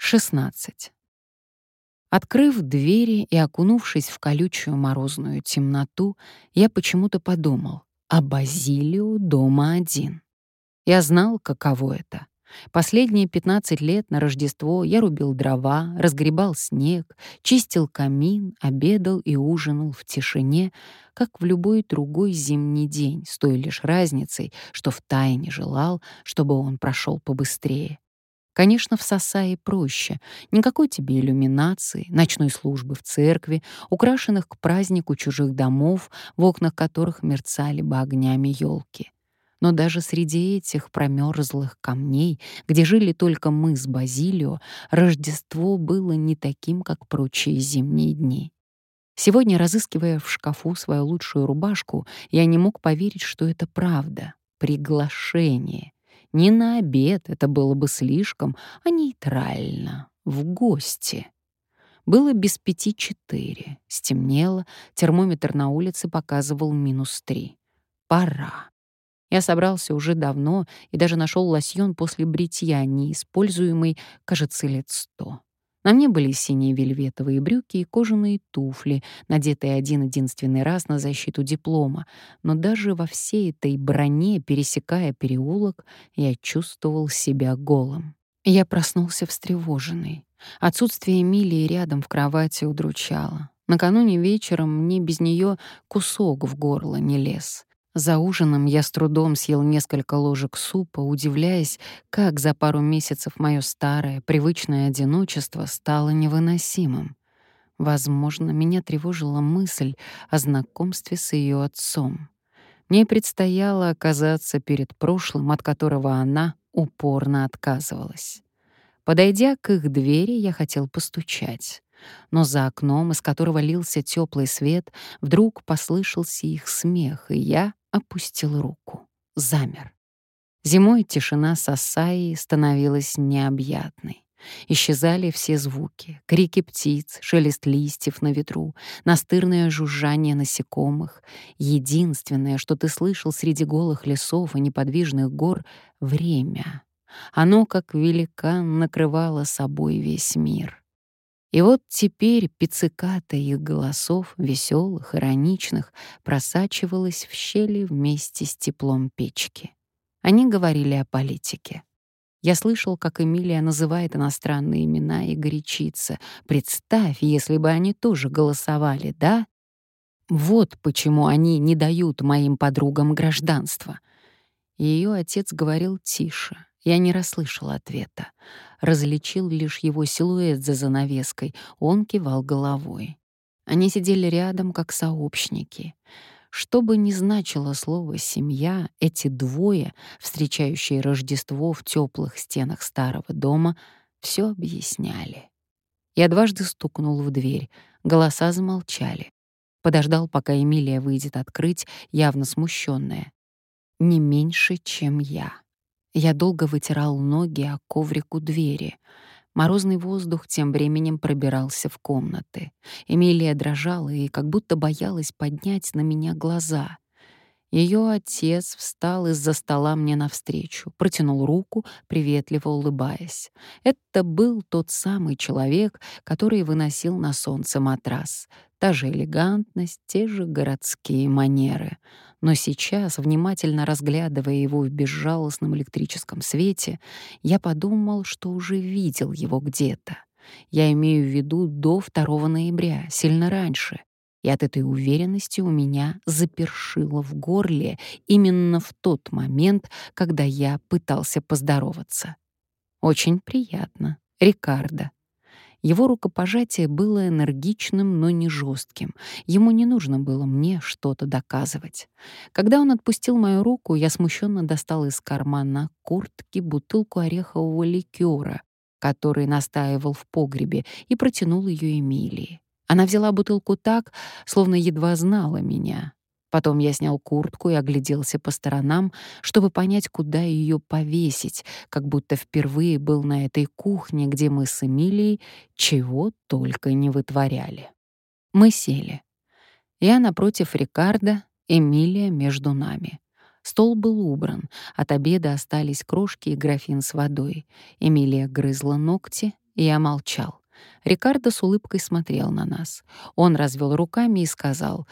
16. Открыв двери и окунувшись в колючую морозную темноту, я почему-то подумал, а Базилио дома один. Я знал, каково это. Последние 15 лет на Рождество я рубил дрова, разгребал снег, чистил камин, обедал и ужинал в тишине, как в любой другой зимний день, с той лишь разницей, что втайне желал, чтобы он прошел побыстрее. Конечно, в Сасае проще. Никакой тебе иллюминации, ночной службы в церкви, украшенных к празднику чужих домов, в окнах которых мерцали бы огнями елки. Но даже среди этих промерзлых камней, где жили только мы с Базилио, Рождество было не таким, как прочие зимние дни. Сегодня, разыскивая в шкафу свою лучшую рубашку, я не мог поверить, что это правда. Приглашение. Не на обед, это было бы слишком, а нейтрально, в гости. Было без 5:04. Стемнело, термометр на улице показывал -3. Пора. Я собрался уже давно и даже нашел лосьон после бритья, неиспользуемый, кажется, лет 100. На мне были синие вельветовые брюки и кожаные туфли, надетые один-единственный раз на защиту диплома, но даже во всей этой броне, пересекая переулок, я чувствовал себя голым. Я проснулся встревоженный. Отсутствие Эмилии рядом в кровати удручало. Накануне вечером мне без нее кусок в горло не лез. За ужином я с трудом съел несколько ложек супа, удивляясь, как за пару месяцев мое старое, привычное одиночество стало невыносимым. Возможно, меня тревожила мысль о знакомстве с ее отцом. Мне предстояло оказаться перед прошлым, от которого она упорно отказывалась. Подойдя к их двери, я хотел постучать. Но за окном, из которого лился теплый свет, вдруг послышался их смех, и я опустил руку. Замер. Зимой тишина Сасаи становилась необъятной. Исчезали все звуки: крики птиц, шелест листьев на ветру, настырное жужжание насекомых. Единственное, что ты слышал среди голых лесов и неподвижных гор — время. Оно, как великан, накрывало собой весь мир. И вот теперь пицциката их голосов, веселых, ироничных, просачивалась в щели вместе с теплом печки. Они говорили о политике. Я слышал, как Эмилия называет иностранные имена и горячится. Представь, если бы они тоже голосовали, да? Вот почему они не дают моим подругам гражданства. Ее отец говорил тише. Я не расслышал ответа. Различил лишь его силуэт за занавеской. Он кивал головой. Они сидели рядом, как сообщники. Что бы ни значило слово «семья», эти двое, встречающие Рождество в теплых стенах старого дома, все объясняли. Я дважды стукнул в дверь. Голоса замолчали. Подождал, пока Эмилия выйдет открыть, явно смущенная. Не меньше, чем я. Я долго вытирал ноги о коврик у двери. Морозный воздух тем временем пробирался в комнаты. Эмилия дрожала и как будто боялась поднять на меня глаза. Ее отец встал из-за стола мне навстречу, протянул руку, приветливо улыбаясь. Это был тот самый человек, который выносил на солнце матрас. Та же элегантность, те же городские манеры. Но сейчас, внимательно разглядывая его в безжалостном электрическом свете, я подумал, что уже видел его где-то. Я имею в виду до 2 ноября, сильно раньше. И от этой уверенности у меня запершило в горле именно в тот момент, когда я пытался поздороваться. «Очень приятно, Рикардо». Его рукопожатие было энергичным, но не жестким. Ему не нужно было мне что-то доказывать. Когда он отпустил мою руку, я смущенно достал из кармана куртки бутылку орехового ликера, который настаивал в погребе, и протянул ее Эмилии. Она взяла бутылку так, словно едва знала меня. Потом я снял куртку и огляделся по сторонам, чтобы понять, куда ее повесить, как будто впервые был на этой кухне, где мы с Эмилией чего только не вытворяли. Мы сели. Я напротив Рикардо, Эмилия между нами. Стол был убран, от обеда остались крошки и графин с водой. Эмилия грызла ногти, и я молчал. Рикардо с улыбкой смотрел на нас. Он развел руками и сказал: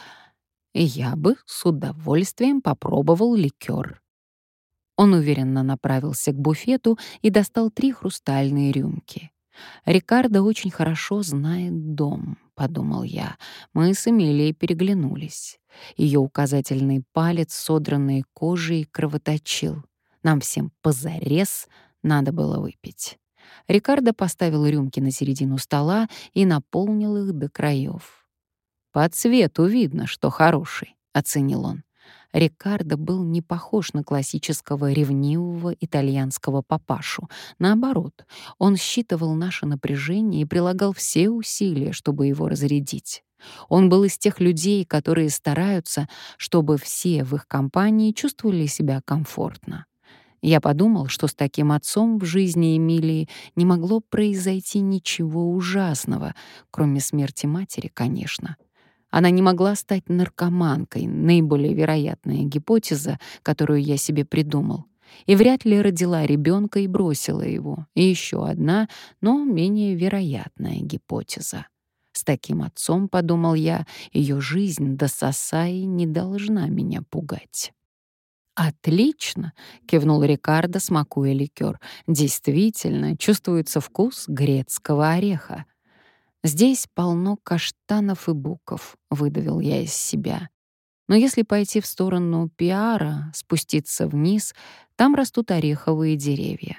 «Я бы с удовольствием попробовал ликер». Он уверенно направился к буфету и достал 3 хрустальные рюмки. «Рикардо очень хорошо знает дом», — подумал я. Мы с Эмилией переглянулись. Ее указательный палец, содранный кожей, кровоточил. Нам всем позарез надо было выпить. Рикардо поставил рюмки на середину стола и наполнил их до краев. «По цвету видно, что хороший», — оценил он. Рикардо был не похож на классического ревнивого итальянского папашу. Наоборот, он считывал наше напряжение и прилагал все усилия, чтобы его разрядить. Он был из тех людей, которые стараются, чтобы все в их компании чувствовали себя комфортно. Я подумал, что с таким отцом в жизни Эмилии не могло произойти ничего ужасного, кроме смерти матери, конечно. Она не могла стать наркоманкой, наиболее вероятная гипотеза, которую я себе придумал. И вряд ли родила ребенка и бросила его. И еще одна, но менее вероятная гипотеза. С таким отцом, подумал я, ее жизнь до Сасаи не должна меня пугать. «Отлично!» — кивнул Рикардо, смакуя ликер. «Действительно, чувствуется вкус грецкого ореха». «Здесь полно каштанов и буков», — выдавил я из себя. «Но если пойти в сторону Пиара, спуститься вниз, там растут ореховые деревья».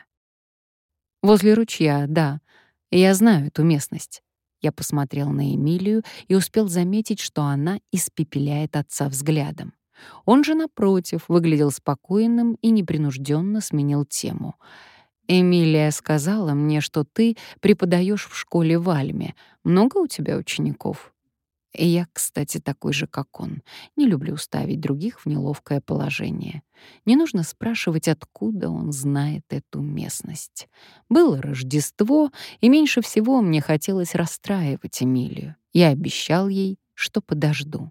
«Возле ручья, да. Я знаю эту местность». Я посмотрел на Эмилию и успел заметить, что она испепеляет отца взглядом. Он же, напротив, выглядел спокойным и непринужденно сменил тему. «Эмилия сказала мне, что ты преподаешь в школе в Альме. Много у тебя учеников?» И я, кстати, такой же, как он. Не люблю ставить других в неловкое положение. Не нужно спрашивать, откуда он знает эту местность. Было Рождество, и меньше всего мне хотелось расстраивать Эмилию. Я обещал ей, что подожду.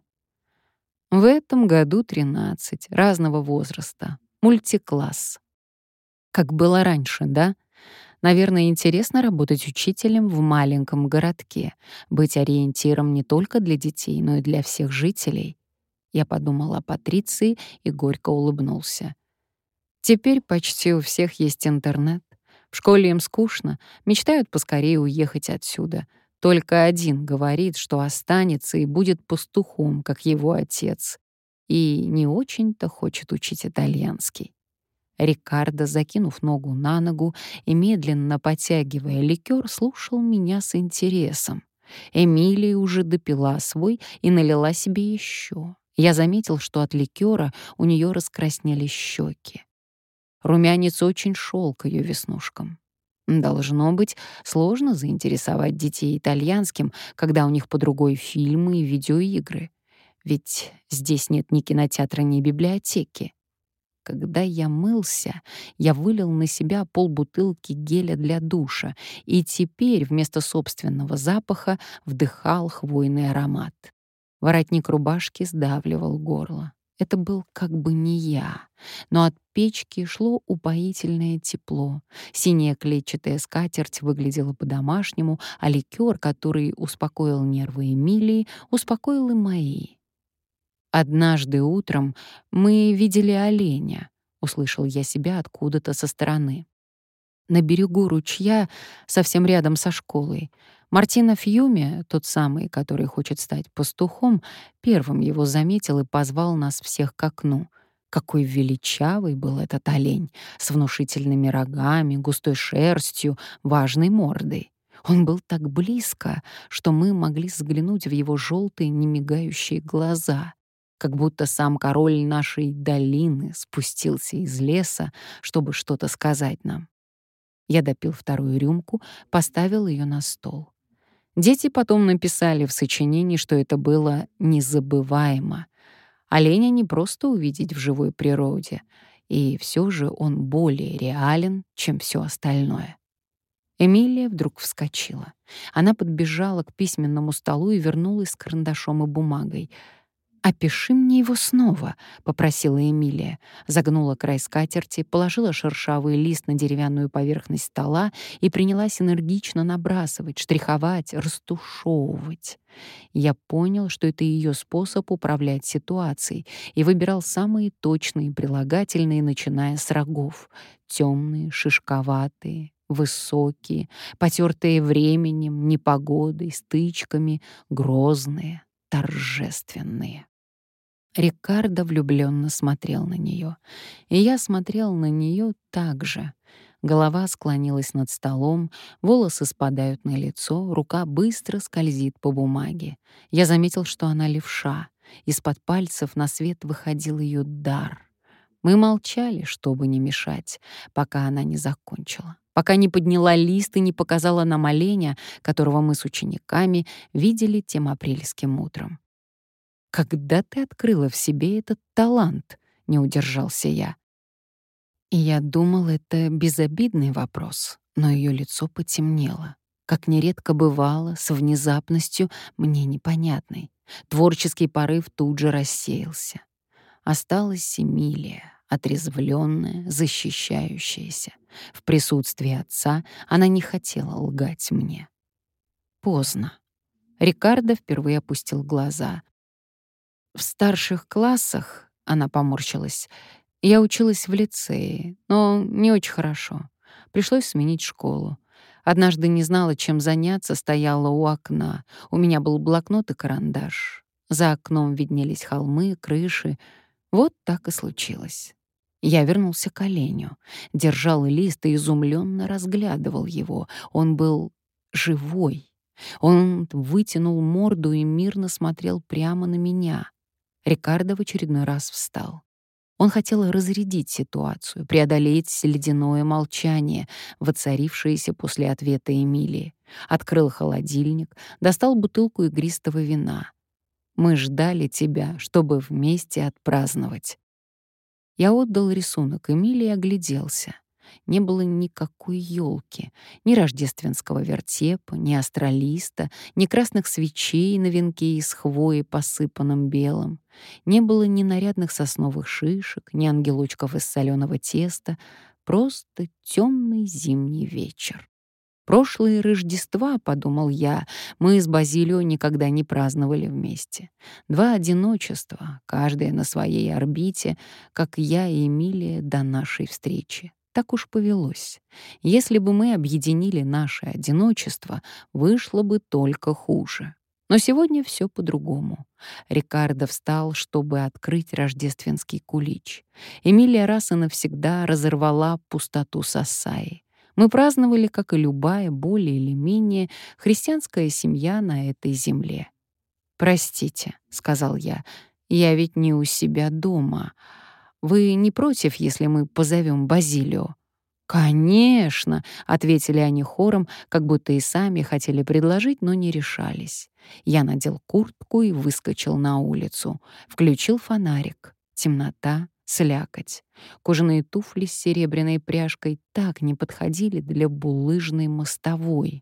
В этом году 13, разного возраста, мультикласс. Как было раньше, да? Наверное, интересно работать учителем в маленьком городке, быть ориентиром не только для детей, но и для всех жителей. Я подумал о Патриции и горько улыбнулся. Теперь почти у всех есть интернет. В школе им скучно, мечтают поскорее уехать отсюда. Только один говорит, что останется и будет пастухом, как его отец. И не очень-то хочет учить итальянский. Рикардо, закинув ногу на ногу и медленно потягивая ликер, слушал меня с интересом. Эмилия уже допила свой и налила себе еще. Я заметил, что от ликера у нее раскраснелись щеки. Румянец очень шел к ее веснушкам. Должно быть, сложно заинтересовать детей итальянским, когда у них под рукой фильмы и видеоигры. Ведь здесь нет ни кинотеатра, ни библиотеки. Когда я мылся, я вылил на себя полбутылки геля для душа и теперь вместо собственного запаха вдыхал хвойный аромат. Воротник рубашки сдавливал горло. Это был как бы не я, но от печки шло упоительное тепло. Синяя клетчатая скатерть выглядела по-домашнему, а ликер, который успокоил нервы Эмилии, успокоил и мои. «Однажды утром мы видели оленя», — услышал я себя откуда-то со стороны. На берегу ручья, совсем рядом со школой. Мартино Фьюми, тот самый, который хочет стать пастухом, первым его заметил и позвал нас всех к окну. Какой величавый был этот олень, с внушительными рогами, густой шерстью, важной мордой. Он был так близко, что мы могли взглянуть в его желтые, немигающие глаза, как будто сам король нашей долины спустился из леса, чтобы что-то сказать нам. Я допил вторую рюмку, поставил ее на стол. Дети потом написали в сочинении, что это было незабываемо. Оленя не просто увидеть в живой природе, и все же он более реален, чем все остальное. Эмилия вдруг вскочила. Она подбежала к письменному столу и вернулась с карандашом и бумагой. «Опиши мне его снова», — попросила Эмилия. Загнула край скатерти, положила шершавый лист на деревянную поверхность стола и принялась энергично набрасывать, штриховать, растушевывать. Я понял, что это ее способ управлять ситуацией, и выбирал самые точные прилагательные, начиная с рогов. Темные, шишковатые, высокие, потертые временем, непогодой, стычками, грозные, торжественные. Риккардо влюбленно смотрел на нее, и я смотрел на нее так же. Голова склонилась над столом, волосы спадают на лицо, рука быстро скользит по бумаге. Я заметил, что она левша. Из-под пальцев на свет выходил ее дар. Мы молчали, чтобы не мешать, пока она не закончила, пока не подняла лист и не показала нам оленя, которого мы с учениками видели тем апрельским утром. «Когда ты открыла в себе этот талант?» — не удержался я. И я думал, это безобидный вопрос, но ее лицо потемнело. Как нередко бывало, с внезапностью мне непонятной. Творческий порыв тут же рассеялся. Осталась Эмилия, отрезвленная, защищающаяся. В присутствии отца она не хотела лгать мне. Поздно. Риккардо впервые опустил глаза. В старших классах, она поморщилась, я училась в лицее, но не очень хорошо. Пришлось сменить школу. Однажды не знала, чем заняться, стояла у окна. У меня был блокнот и карандаш. За окном виднелись холмы, крыши. Вот так и случилось. Я вернулся к оленю, держал лист и изумленно разглядывал его. Он был живой. Он вытянул морду и мирно смотрел прямо на меня. Риккардо в очередной раз встал. Он хотел разрядить ситуацию, преодолеть ледяное молчание, воцарившееся после ответа Эмилии. Открыл холодильник, достал бутылку игристого вина. «Мы ждали тебя, чтобы вместе отпраздновать». Я отдал рисунок Эмилии и огляделся. Не было никакой елки, ни рождественского вертепа, ни астролиста, ни красных свечей на венке из хвои, посыпанном белым. Не было ни нарядных сосновых шишек, ни ангелочков из соленого теста. Просто темный зимний вечер. Прошлые Рождества, подумал я, мы с Базилио никогда не праздновали вместе. Два одиночества, каждое на своей орбите, как я и Эмилия до нашей встречи. Так уж повелось. Если бы мы объединили наше одиночество, вышло бы только хуже. Но сегодня все по-другому. Риккардо встал, чтобы открыть рождественский кулич. Эмилия раз и навсегда разорвала пустоту Сассаи. Мы праздновали, как и любая более или менее христианская семья на этой земле. «Простите», — сказал я ведь не у себя дома. Вы не против, если мы позовем Базилио?» «Конечно», — ответили они хором, как будто и сами хотели предложить, но не решались. Я надел куртку и выскочил на улицу. Включил фонарик. Темнота, слякоть. Кожаные туфли с серебряной пряжкой так не подходили для булыжной мостовой.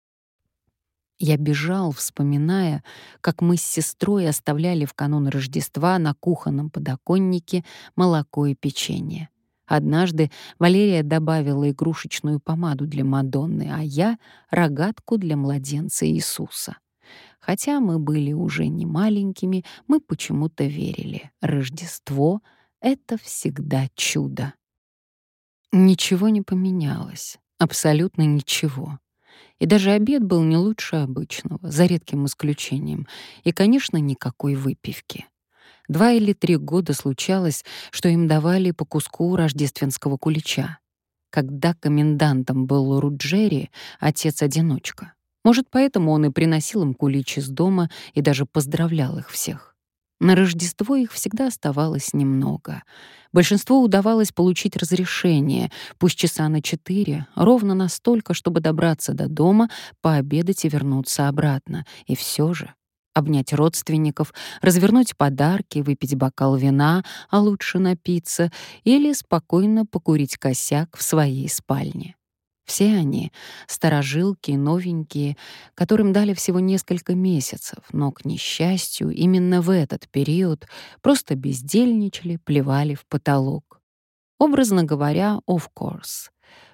Я бежал, вспоминая, как мы с сестрой оставляли в канун Рождества на кухонном подоконнике молоко и печенье. Однажды Валерия добавила игрушечную помаду для Мадонны, а я — рогатку для младенца Иисуса. Хотя мы были уже не маленькими, мы почему-то верили. Рождество — это всегда чудо. Ничего не поменялось. Абсолютно ничего. И даже обед был не лучше обычного, за редким исключением. И, конечно, никакой выпивки. 2 или 3 года случалось, что им давали по куску рождественского кулича. Когда комендантом был Руджери, отец-одиночка. Может, поэтому он и приносил им кулич из дома и даже поздравлял их всех. На Рождество их всегда оставалось немного. Большинству удавалось получить разрешение, пусть часа на 4, ровно настолько, чтобы добраться до дома, пообедать и вернуться обратно. И все же обнять родственников, развернуть подарки, выпить бокал вина, а лучше напиться, или спокойно покурить косяк в своей спальне. Все они — старожилки, новенькие, которым дали всего несколько месяцев, но, к несчастью, именно в этот период просто бездельничали, плевали в потолок. Образно говоря, of course,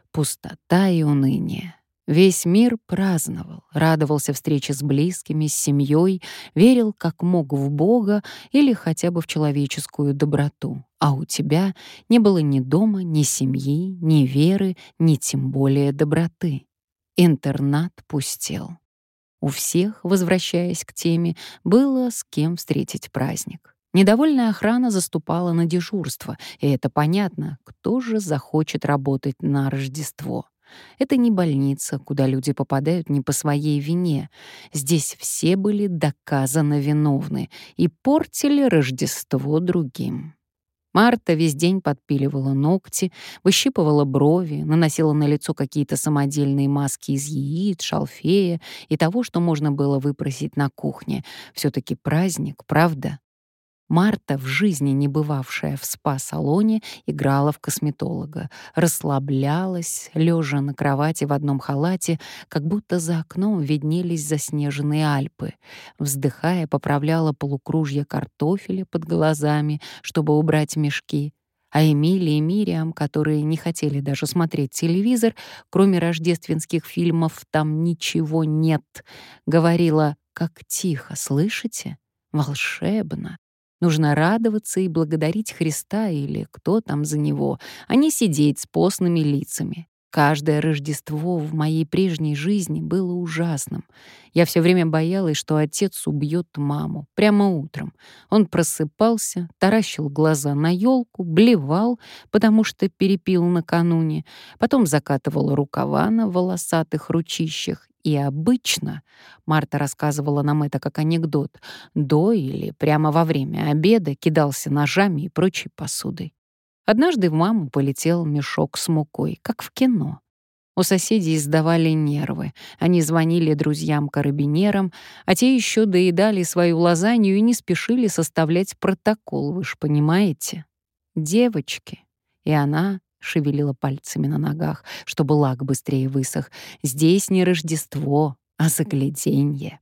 пустота и уныние. Весь мир праздновал, радовался встрече с близкими, с семьей, верил как мог в Бога или хотя бы в человеческую доброту. А у тебя не было ни дома, ни семьи, ни веры, ни тем более доброты. Интернат пустел. У всех, возвращаясь к теме, было с кем встретить праздник. Недовольная охрана заступала на дежурство, и это понятно, кто же захочет работать на Рождество. Это не больница, куда люди попадают не по своей вине. Здесь все были доказанно виновны и портили Рождество другим. Марта весь день подпиливала ногти, выщипывала брови, наносила на лицо какие-то самодельные маски из яиц, шалфея и того, что можно было выпросить на кухне. Все-таки праздник, правда? Марта, в жизни не бывавшая в спа-салоне, играла в косметолога, расслаблялась, лежа на кровати в одном халате, как будто за окном виднелись заснеженные Альпы. Вздыхая, поправляла полукружья картофеля под глазами, чтобы убрать мешки. А Эмили и Мириам, которые не хотели даже смотреть телевизор, кроме рождественских фильмов там ничего нет, говорила: «Как тихо, слышите? Волшебно! Нужно радоваться и благодарить Христа или кто там за него, а не сидеть с постными лицами. Каждое Рождество в моей прежней жизни было ужасным. Я все время боялась, что отец убьет маму прямо утром. Он просыпался, таращил глаза на елку, блевал, потому что перепил накануне, потом закатывал рукава на волосатых ручищах. И обычно, Марта рассказывала нам это как анекдот, до или прямо во время обеда кидался ножами и прочей посудой. Однажды в маму полетел мешок с мукой, как в кино. У соседей сдавали нервы. Они звонили друзьям-карабинерам, а те еще доедали свою лазанью и не спешили составлять протокол, вы ж понимаете. Девочки. И она шевелила пальцами на ногах, чтобы лак быстрее высох. Здесь не Рождество, а загляденье.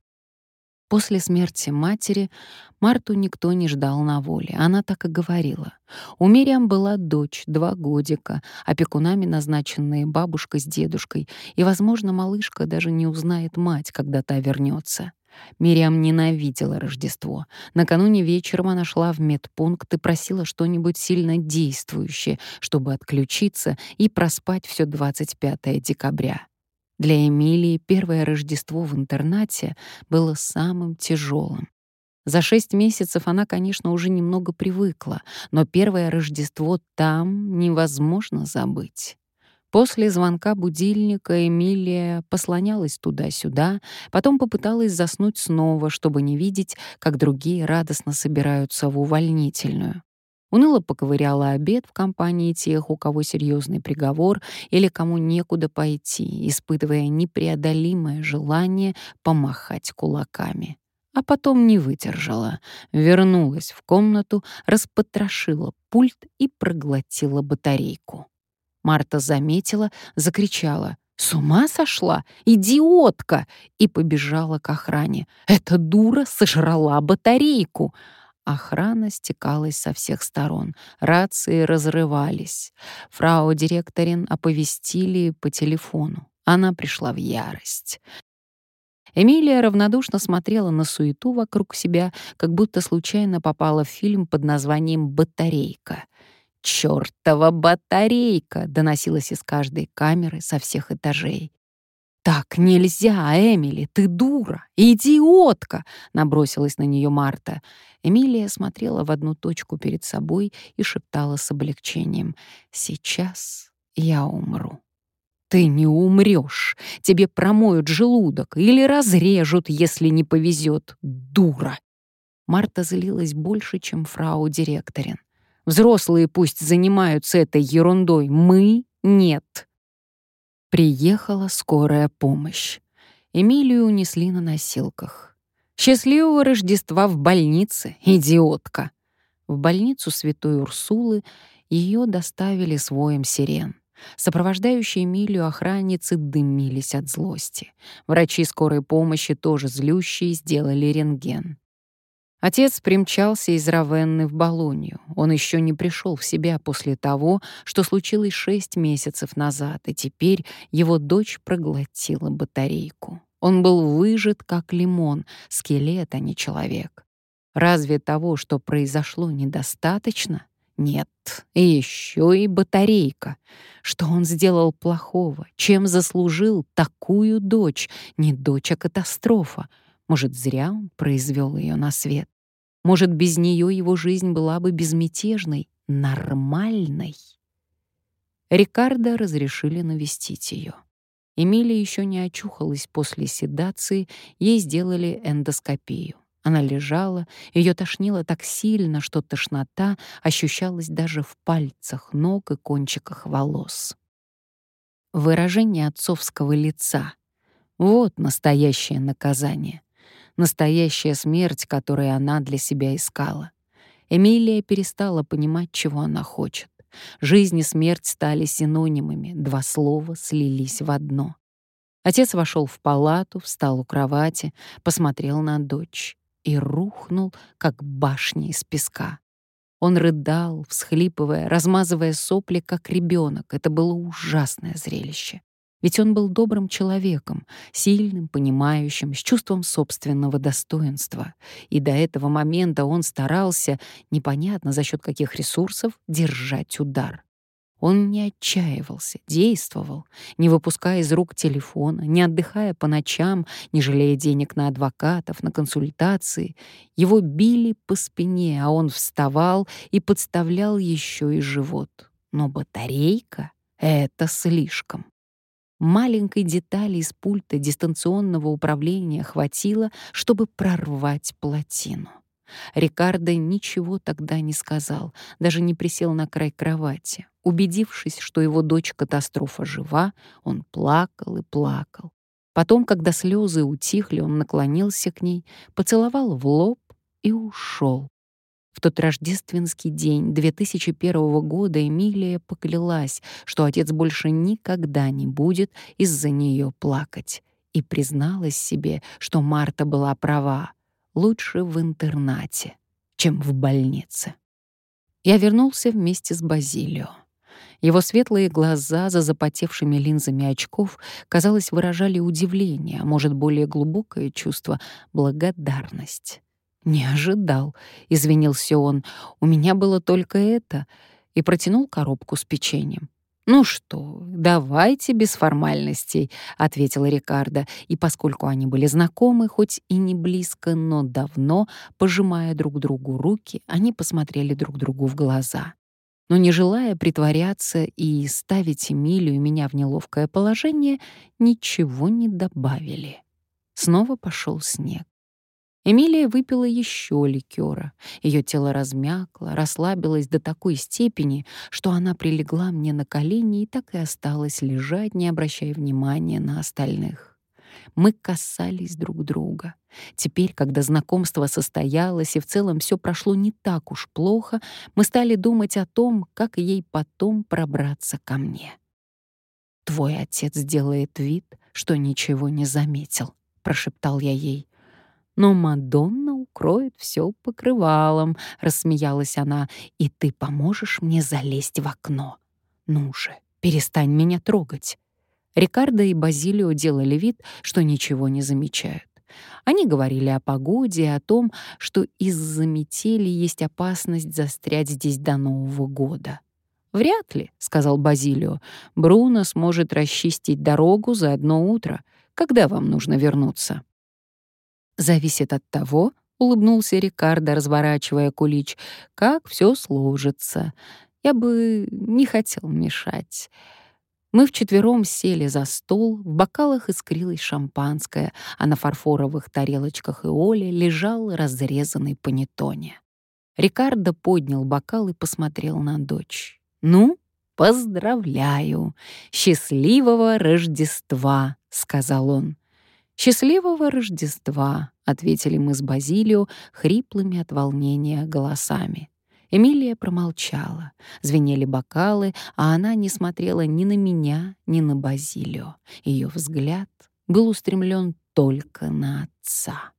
После смерти матери Марту никто не ждал на воле. Она так и говорила. У Мириам была дочь, 2 годика, опекунами назначенные бабушка с дедушкой, и, возможно, малышка даже не узнает мать, когда та вернется. Мириам ненавидела Рождество. Накануне вечером она шла в медпункт и просила что-нибудь сильно действующее, чтобы отключиться и проспать все 25 декабря. Для Эмилии первое Рождество в интернате было самым тяжелым. За 6 месяцев она, конечно, уже немного привыкла, но первое Рождество там невозможно забыть. После звонка будильника Эмилия послонялась туда-сюда, потом попыталась заснуть снова, чтобы не видеть, как другие радостно собираются в увольнительную. Уныло поковыряла обед в компании тех, у кого серьезный приговор или кому некуда пойти, испытывая непреодолимое желание помахать кулаками. А потом не выдержала, вернулась в комнату, распотрошила пульт и проглотила батарейку. Марта заметила, закричала: «С ума сошла? Идиотка!» и побежала к охране. «Эта дура сожрала батарейку!» Охрана стекалась со всех сторон, рации разрывались. Фрау-директорин оповестили по телефону. Она пришла в ярость. Эмилия равнодушно смотрела на суету вокруг себя, как будто случайно попала в фильм под названием «Батарейка». «Чёртова батарейка!» — доносилась из каждой камеры со всех этажей. «Так нельзя, Эмили, ты дура, идиотка!» — набросилась на нее Марта. Эмилия смотрела в одну точку перед собой и шептала с облегчением: «Сейчас я умру». «Ты не умрёшь, тебе промоют желудок или разрежут, если не повезет, дура!» Марта злилась больше, чем фрау-директорин. «Взрослые пусть занимаются этой ерундой, мы — нет». Приехала скорая помощь. Эмилию унесли на носилках. «Счастливого Рождества в больнице, идиотка!» В больницу Святой Урсулы ее доставили с воем сирен. Сопровождающие Эмилию охранницы дымились от злости. Врачи скорой помощи, тоже злющие, сделали рентген. Отец примчался из Равенны в Болонью. Он еще не пришел в себя после того, что случилось 6 месяцев назад, и теперь его дочь проглотила батарейку. Он был выжат, как лимон, скелет, а не человек. Разве того, что произошло, недостаточно? Нет, и еще и батарейка. Что он сделал плохого? Чем заслужил такую дочь? Не дочь, а катастрофа. Может, зря он произвел ее на свет? Может, без нее его жизнь была бы безмятежной, нормальной? Рикардо разрешили навестить ее. Эмилия еще не очухалась после седации, ей сделали эндоскопию. Она лежала, ее тошнило так сильно, что тошнота ощущалась даже в пальцах ног и кончиках волос. Выражение отцовского лица — вот настоящее наказание. Настоящая смерть, которую она для себя искала. Эмилия перестала понимать, чего она хочет. Жизнь и смерть стали синонимами, два слова слились в одно. Отец вошел в палату, встал у кровати, посмотрел на дочь и рухнул, как башня из песка. Он рыдал, всхлипывая, размазывая сопли, как ребенок. Это было ужасное зрелище. Ведь он был добрым человеком, сильным, понимающим, с чувством собственного достоинства. И до этого момента он старался, непонятно за счет каких ресурсов, держать удар. Он не отчаивался, действовал, не выпуская из рук телефона, не отдыхая по ночам, не жалея денег на адвокатов, на консультации. Его били по спине, а он вставал и подставлял еще и живот. Но батарейка — это слишком. Маленькой детали из пульта дистанционного управления хватило, чтобы прорвать плотину. Рикардо ничего тогда не сказал, даже не присел на край кровати. Убедившись, что его дочь-катастрофа жива, он плакал и плакал. Потом, когда слезы утихли, он наклонился к ней, поцеловал в лоб и ушел. В тот рождественский день 2001 года Эмилия поклялась, что отец больше никогда не будет из-за нее плакать, и призналась себе, что Марта была права. Лучше в интернате, чем в больнице. Я вернулся вместе с Базилио. Его светлые глаза за запотевшими линзами очков, казалось, выражали удивление, а может, более глубокое чувство — благодарность. «Не ожидал», — извинился он, — «у меня было только это», и протянул коробку с печеньем. «Ну что, давайте без формальностей», — ответила Рикардо, и поскольку они были знакомы, хоть и не близко, но давно, пожимая друг другу руки, они посмотрели друг другу в глаза. Но не желая притворяться и ставить Эмилию и меня в неловкое положение, ничего не добавили. Снова пошел снег. Эмилия выпила еще ликера. Ее тело размякло, расслабилось до такой степени, что она прилегла мне на колени и так и осталась лежать, не обращая внимания на остальных. Мы касались друг друга. Теперь, когда знакомство состоялось и в целом все прошло не так уж плохо, мы стали думать о том, как ей потом пробраться ко мне. «Твой отец делает вид, что ничего не заметил», — прошептал я ей. «Но Мадонна укроет все покрывалом», — рассмеялась она, «и ты поможешь мне залезть в окно. Ну же, перестань меня трогать». Рикардо и Базилио делали вид, что ничего не замечают. Они говорили о погоде и о том, что из-за метели есть опасность застрять здесь до Нового года. «Вряд ли», — сказал Базилио, — «Бруно сможет расчистить дорогу за одно утро. Когда вам нужно вернуться?» «Зависит от того», — улыбнулся Рикардо, разворачивая кулич, — «как все сложится. Я бы не хотел мешать». Мы вчетвером сели за стол, в бокалах искрилось шампанское, а на фарфоровых тарелочках Иоли лежал разрезанный панеттоне. Рикардо поднял бокал и посмотрел на дочь. «Ну, поздравляю! Счастливого Рождества!» — сказал он. «Счастливого Рождества!» — ответили мы с Базилио хриплыми от волнения голосами. Эмилия промолчала. Звенели бокалы, а она не смотрела ни на меня, ни на Базилио. Ее взгляд был устремлен только на отца.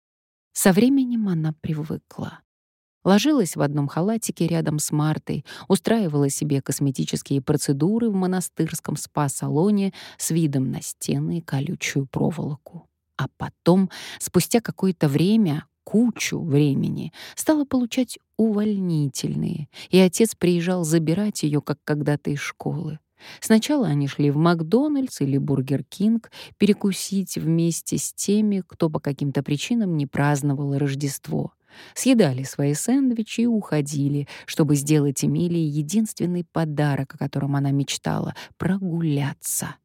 Со временем она привыкла. Ложилась в одном халатике рядом с Мартой, устраивала себе косметические процедуры в монастырском спа-салоне с видом на стены и колючую проволоку. А потом, спустя какое-то время, кучу времени, стала получать увольнительные, и отец приезжал забирать ее, как когда-то из школы. Сначала они шли в Макдональдс или Бургер Кинг перекусить вместе с теми, кто по каким-то причинам не праздновал Рождество. Съедали свои сэндвичи и уходили, чтобы сделать Эмилии единственный подарок, о котором она мечтала — прогуляться.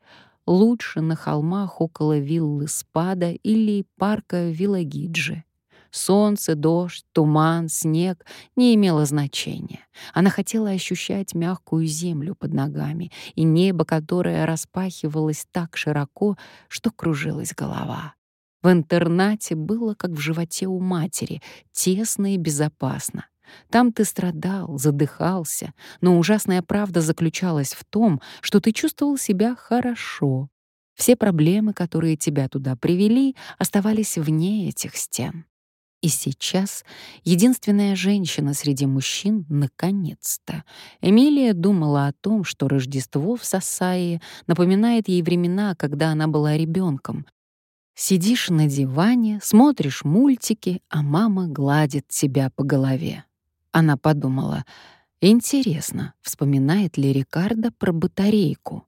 Лучше на холмах около виллы Спада или парка Вилагиджи. Солнце, дождь, туман, снег — не имело значения. Она хотела ощущать мягкую землю под ногами и небо, которое распахивалось так широко, что кружилась голова. В интернате было, как в животе у матери, тесно и безопасно. Там ты страдал, задыхался, но ужасная правда заключалась в том, что ты чувствовал себя хорошо. Все проблемы, которые тебя туда привели, оставались вне этих стен. И сейчас единственная женщина среди мужчин наконец-то. Эмилия думала о том, что Рождество в Сасайе напоминает ей времена, когда она была ребенком. Сидишь на диване, смотришь мультики, а мама гладит тебя по голове. Она подумала: интересно, вспоминает ли Рикардо про батарейку?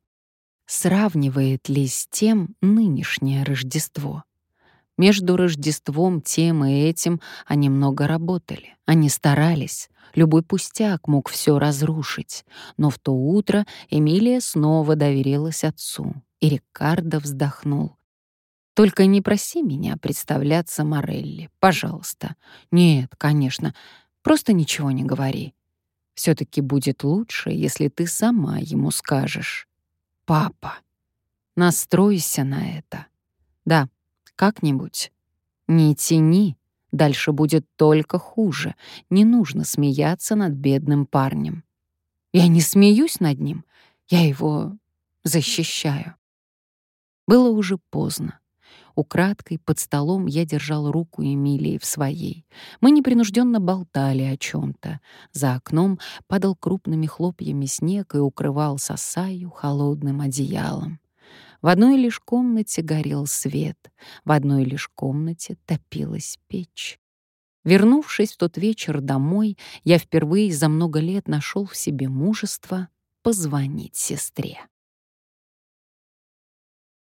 Сравнивает ли с тем нынешнее Рождество? Между Рождеством тем и этим они много работали, они старались. Любой пустяк мог все разрушить. Но в то утро Эмилия снова доверилась отцу, и Рикардо вздохнул. «Только не проси меня представляться Морелли, пожалуйста». «Нет, конечно, просто ничего не говори. Все-таки будет лучше, если ты сама ему скажешь». «Папа, настройся на это». «Да, как-нибудь». «Не тяни, дальше будет только хуже. Не нужно смеяться над бедным парнем». «Я не смеюсь над ним, я его защищаю». Было уже поздно. Украдкой под столом я держал руку Эмилии в своей. Мы непринужденно болтали о чем-то. За окном падал крупными хлопьями снег и укрывал Сасаю холодным одеялом. В одной лишь комнате горел свет, в одной лишь комнате топилась печь. Вернувшись в тот вечер домой, я впервые за много лет нашел в себе мужество позвонить сестре.